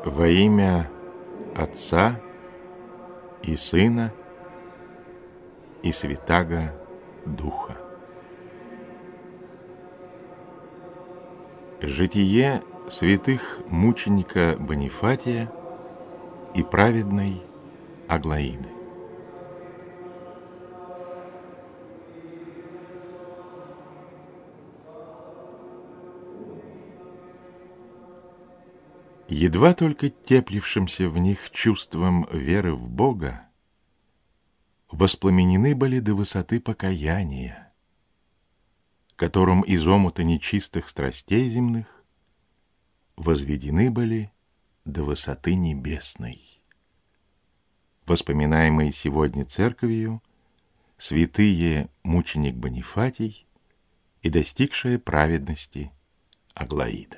Во имя Отца и Сына и Святаго Духа. Житие святых мученика Бонифатия и праведной Аглаиды. Едва только теплившимся в них чувством веры в Бога воспламенены были до высоты покаяния, которым из омута нечистых страстей земных возведены были до высоты небесной, воспоминаемые сегодня церковью святые мученик Бонифатий и достигшая праведности Аглаида.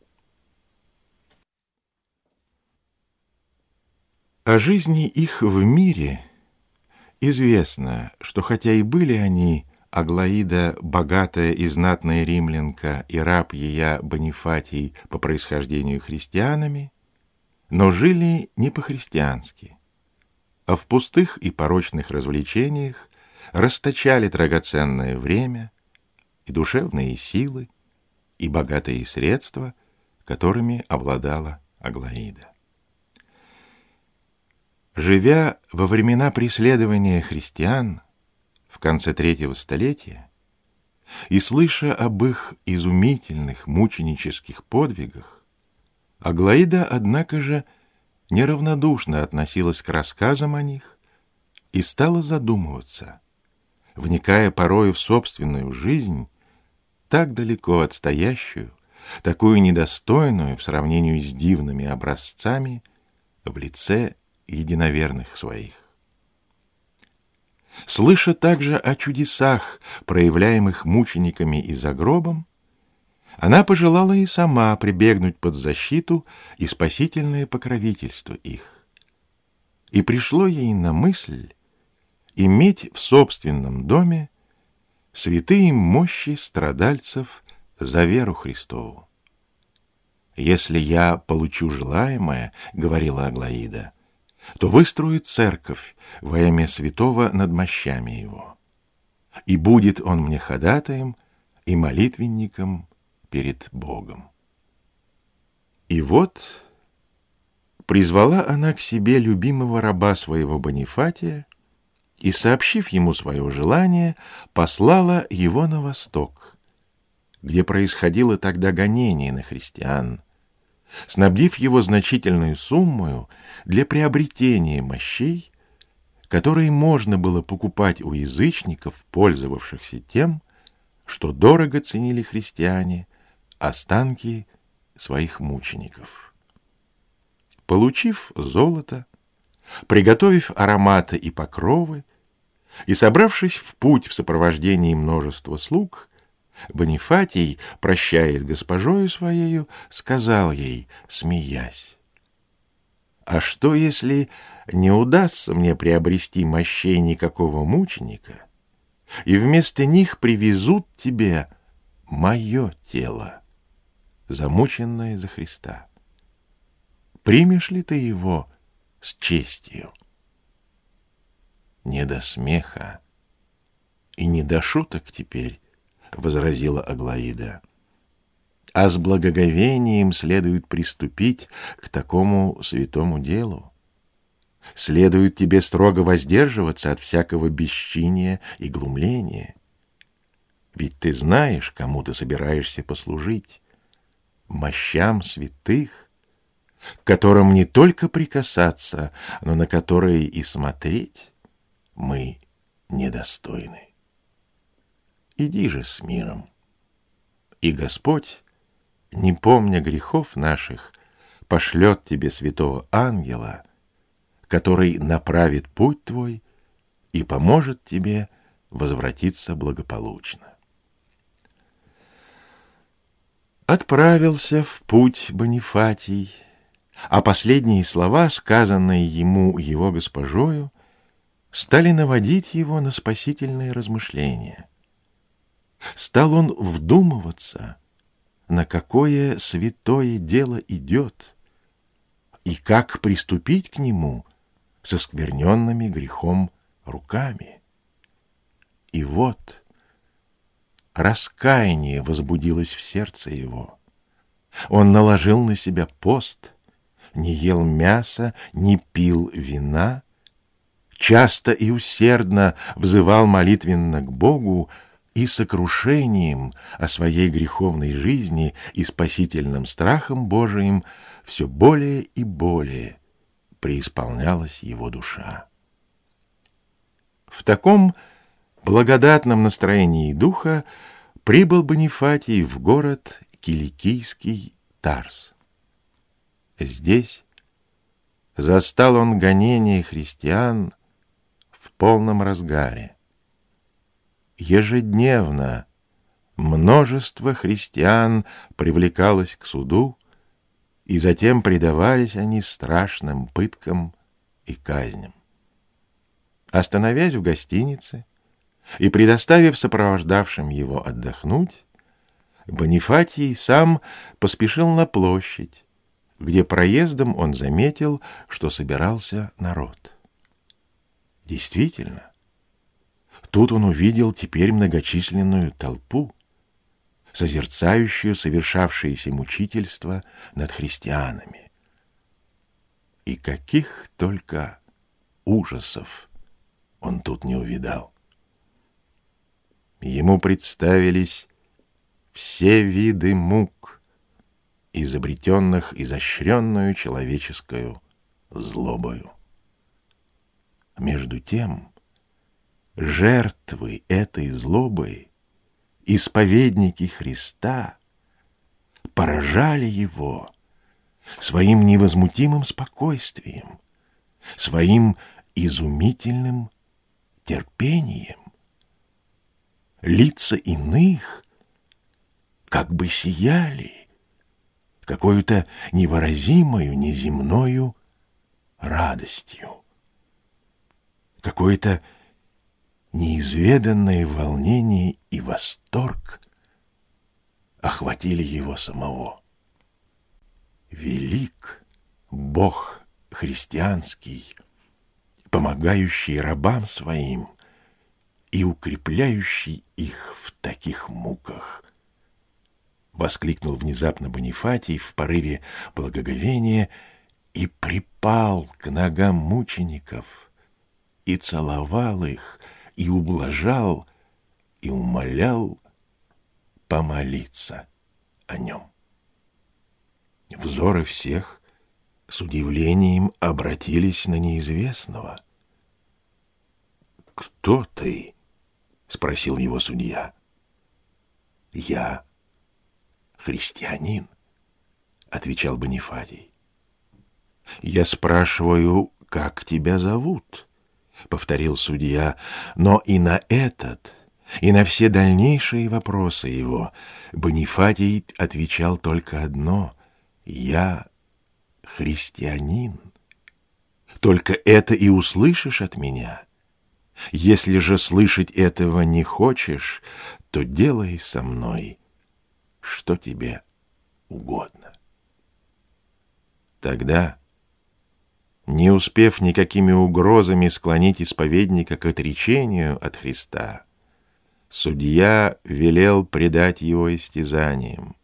О жизни их в мире известно, что хотя и были они, Аглаида, богатая и знатная римлянка, и раб ея Бонифатий по происхождению христианами, но жили не по-христиански, а в пустых и порочных развлечениях расточали драгоценное время и душевные силы, и богатые средства, которыми обладала Аглаида. Живя во времена преследования христиан в конце III столетия и слыша об их изумительных мученических подвигах, Аглаида, однако же, неравнодушно относилась к рассказам о них и стала задумываться, вникая порою в собственную жизнь, так далеко отстоящую, такую недостойную в сравнении с дивными образцами в лице единоверных своих. Слыша также о чудесах, проявляемых мучениками и за гробом, она пожелала и сама прибегнуть под защиту и спасительное покровительство их. И пришло ей на мысль иметь в собственном доме святые мощи страдальцев за веру Христову. «Если я получу желаемое, — говорила Аглаида, — то выстрою церковь во имя святого над мощами его, и будет он мне ходатаем и молитвенником перед Богом». И вот призвала она к себе любимого раба своего Бонифатия и, сообщив ему свое желание, послала его на восток, где происходило тогда гонение на христиан, снабдив его значительную суммою для приобретения мощей, которые можно было покупать у язычников, пользовавшихся тем, что дорого ценили христиане останки своих мучеников. Получив золото, приготовив ароматы и покровы и собравшись в путь в сопровождении множества слуг, Бонифатий, прощаясь с госпожою своею, сказал ей, смеясь: «А что, если не удастся мне приобрести мощей никакого мученика, и вместо них привезут тебе мое тело, замученное за Христа? Примешь ли ты его с честью?» «Не до смеха и не до шуток теперь, — возразила Аглаида, — а с благоговением следует приступить к такому святому делу. Следует тебе строго воздерживаться от всякого бесчиния и глумления. Ведь ты знаешь, кому ты собираешься послужить, мощам святых, к которым не только прикасаться, но на которые и смотреть мы недостойны. Иди же с миром, и Господь, не помня грехов наших, пошлет тебе святого ангела, который направит путь твой и поможет тебе возвратиться благополучно». Отправился в путь Бонифатий, а последние слова, сказанные ему его госпожою, стали наводить его на спасительные размышления. Стал он вдумываться, на какое святое дело идет, и как приступить к нему со скверненными грехом руками. И вот раскаяние возбудилось в сердце его. Он наложил на себя пост, не ел мяса, не пил вина, часто и усердно взывал молитвенно к Богу и сокрушением о своей греховной жизни и спасительным страхом Божиим все более и более преисполнялась его душа. В таком благодатном настроении духа прибыл Бонифатий в город киликийский Тарс. Здесь застал он гонение христиан в полном разгаре. Ежедневно множество христиан привлекалось к суду, и затем предавались они страшным пыткам и казням. Остановясь в гостинице и предоставив сопровождавшим его отдохнуть, Бонифатий сам поспешил на площадь, где проездом он заметил, что собирался народ. Действительно, тут он увидел теперь многочисленную толпу, созерцающую совершавшееся мучительство над христианами. И каких только ужасов он тут не увидал. Ему представились все виды мук, изобретенных изощренную человеческую злобою. Между тем, жертвы этой злобы, исповедники Христа, поражали его своим невозмутимым спокойствием, своим изумительным терпением. Лица иных как бы сияли какой-то невыразимою, неземною радостью. Какое-то неизведанное волнение и восторг охватили его самого. Велик Бог христианский, помогающий рабам своим и укрепляющий их в таких муках, воскликнул внезапно Бонифатий в порыве благоговения и припал к ногам мучеников и целовал их, и ублажал, и умолял помолиться о нем. Взоры всех с удивлением обратились на неизвестного. «Кто ты?» — спросил его судья. «Я христианин», — отвечал Бонифатий. «Я спрашиваю, как тебя зовут?» — повторил судья, но и на этот, и на все дальнейшие вопросы его Бонифатий отвечал только одно: «Я христианин. Только это и услышишь от меня. Если же слышать этого не хочешь, то делай со мной, что тебе угодно». Тогда, не успев никакими угрозами склонить исповедника к отречению от Христа, судья велел предать его истязаниям.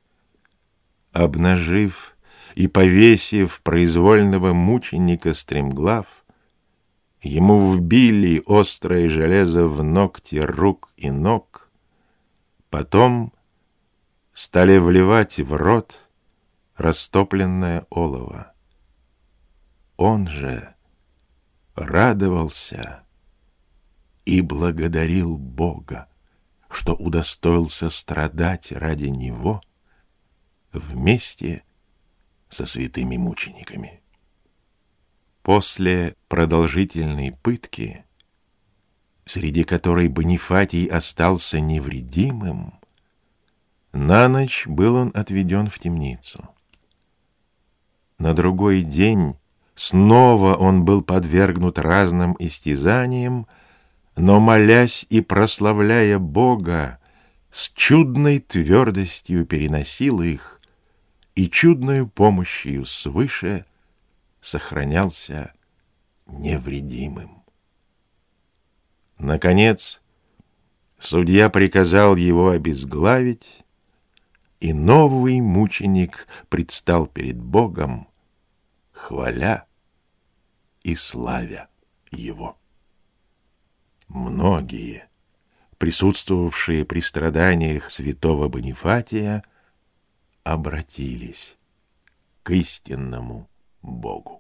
Обнажив и повесив произвольного мученика стремглав, ему вбили острое железо в ногти рук и ног, потом стали вливать в рот растопленное олово. Он же радовался и благодарил Бога, что удостоился страдать ради него вместе со святыми мучениками. После продолжительной пытки, среди которой Бонифатий остался невредимым, на ночь был он отведен в темницу. На другой день снова он был подвергнут разным истязаниям, но, молясь и прославляя Бога, с чудной твердостью переносил их и чудною помощью свыше сохранялся невредимым. Наконец, судья приказал его обезглавить, и новый мученик предстал перед Богом, хваля и славя его. Многие, присутствовавшие при страданиях святого Бонифатия, обратились к истинному Богу.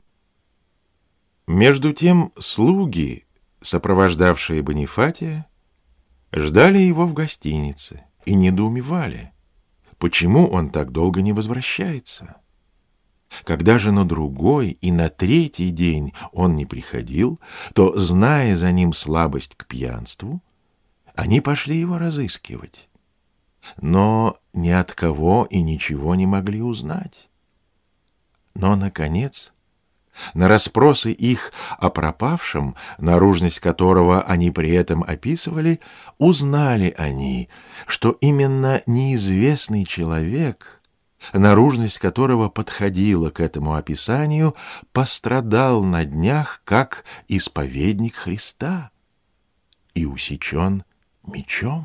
Между тем слуги, сопровождавшие Бонифатия, ждали его в гостинице и недоумевали, почему он так долго не возвращается. Когда же на другой и на третий день он не приходил, то, зная за ним слабость к пьянству, они пошли его разыскивать, но ни от кого и ничего не могли узнать. Но, наконец, на расспросы их о пропавшем, наружность которого они при этом описывали, узнали они, что именно неизвестный человек, наружность которого подходила к этому описанию, пострадал на днях как исповедник Христа и усечен мечом.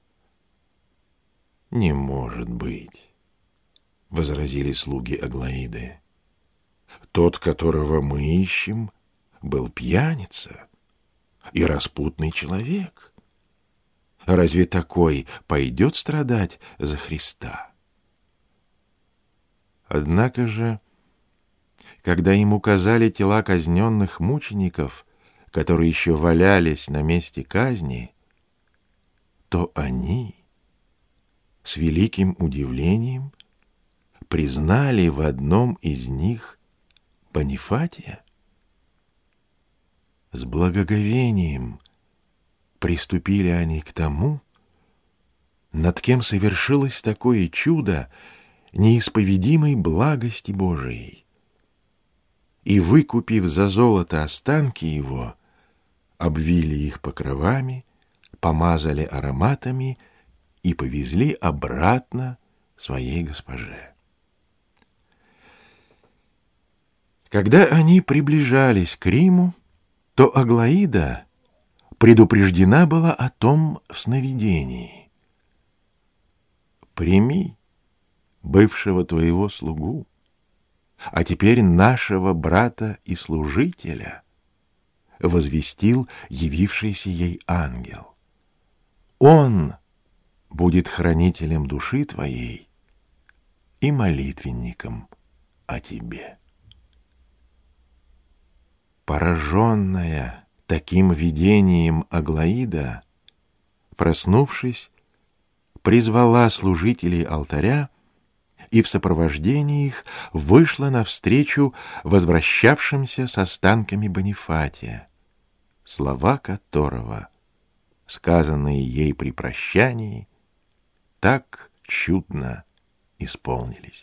«Не может быть», — возразили слуги Аглаиды. «Тот, которого мы ищем, был пьяница и распутный человек. Разве такой пойдет страдать за Христа?» Однако же, когда им указали тела казненных мучеников, которые еще валялись на месте казни, то они с великим удивлением признали в одном из них Бонифатия. С благоговением приступили они к тому, над кем совершилось такое чудо неисповедимой благости Божией, и, выкупив за золото останки его, обвили их покровами, помазали ароматами и повезли обратно своей госпоже. Когда они приближались к Риму, то Аглаида предупреждена была о том в сновидении. «Прими бывшего твоего слугу, а теперь нашего брата и служителя», — возвестил явившийся ей ангел. «Он будет хранителем души твоей и молитвенником о тебе». Пораженная таким видением Аглаида, проснувшись, призвала служителей алтаря и в сопровождении их вышла навстречу возвращавшимся с останками Бонифатия, слова которого, сказанные ей при прощании, так чудно исполнились.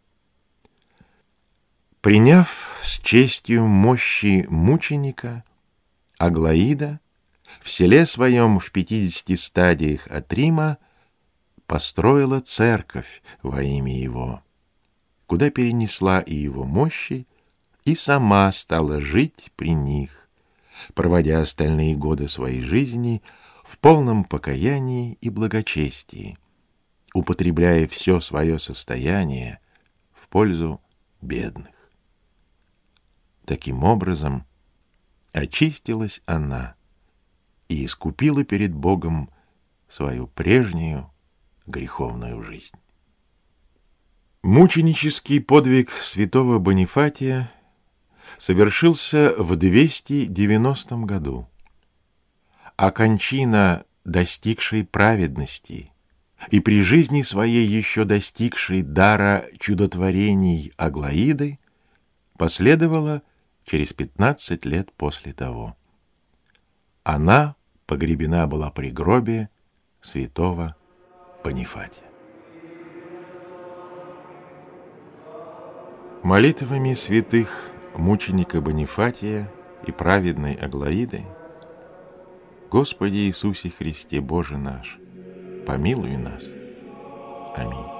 Приняв с честью мощи мученика, Аглаида в селе своем в 50 стадиях от Рима построила церковь во имя его, куда перенесла и его мощи, и сама стала жить при них, проводя остальные годы своей жизни в полном покаянии и благочестии, употребляя все свое состояние в пользу бедных. Таким образом, очистилась она и искупила перед Богом свою прежнюю греховную жизнь. Мученический подвиг святого Бонифатия совершился в 290 году, а кончина, достигшей праведности и при жизни своей еще достигшей дара чудотворений Аглаиды, последовала через 15 лет после того. Она погребена была при гробе святого Бонифатия. Молитвами святых мученика Бонифатия и праведной Аглаиды, Господи Иисусе Христе, Боже наш, помилуй нас. Аминь.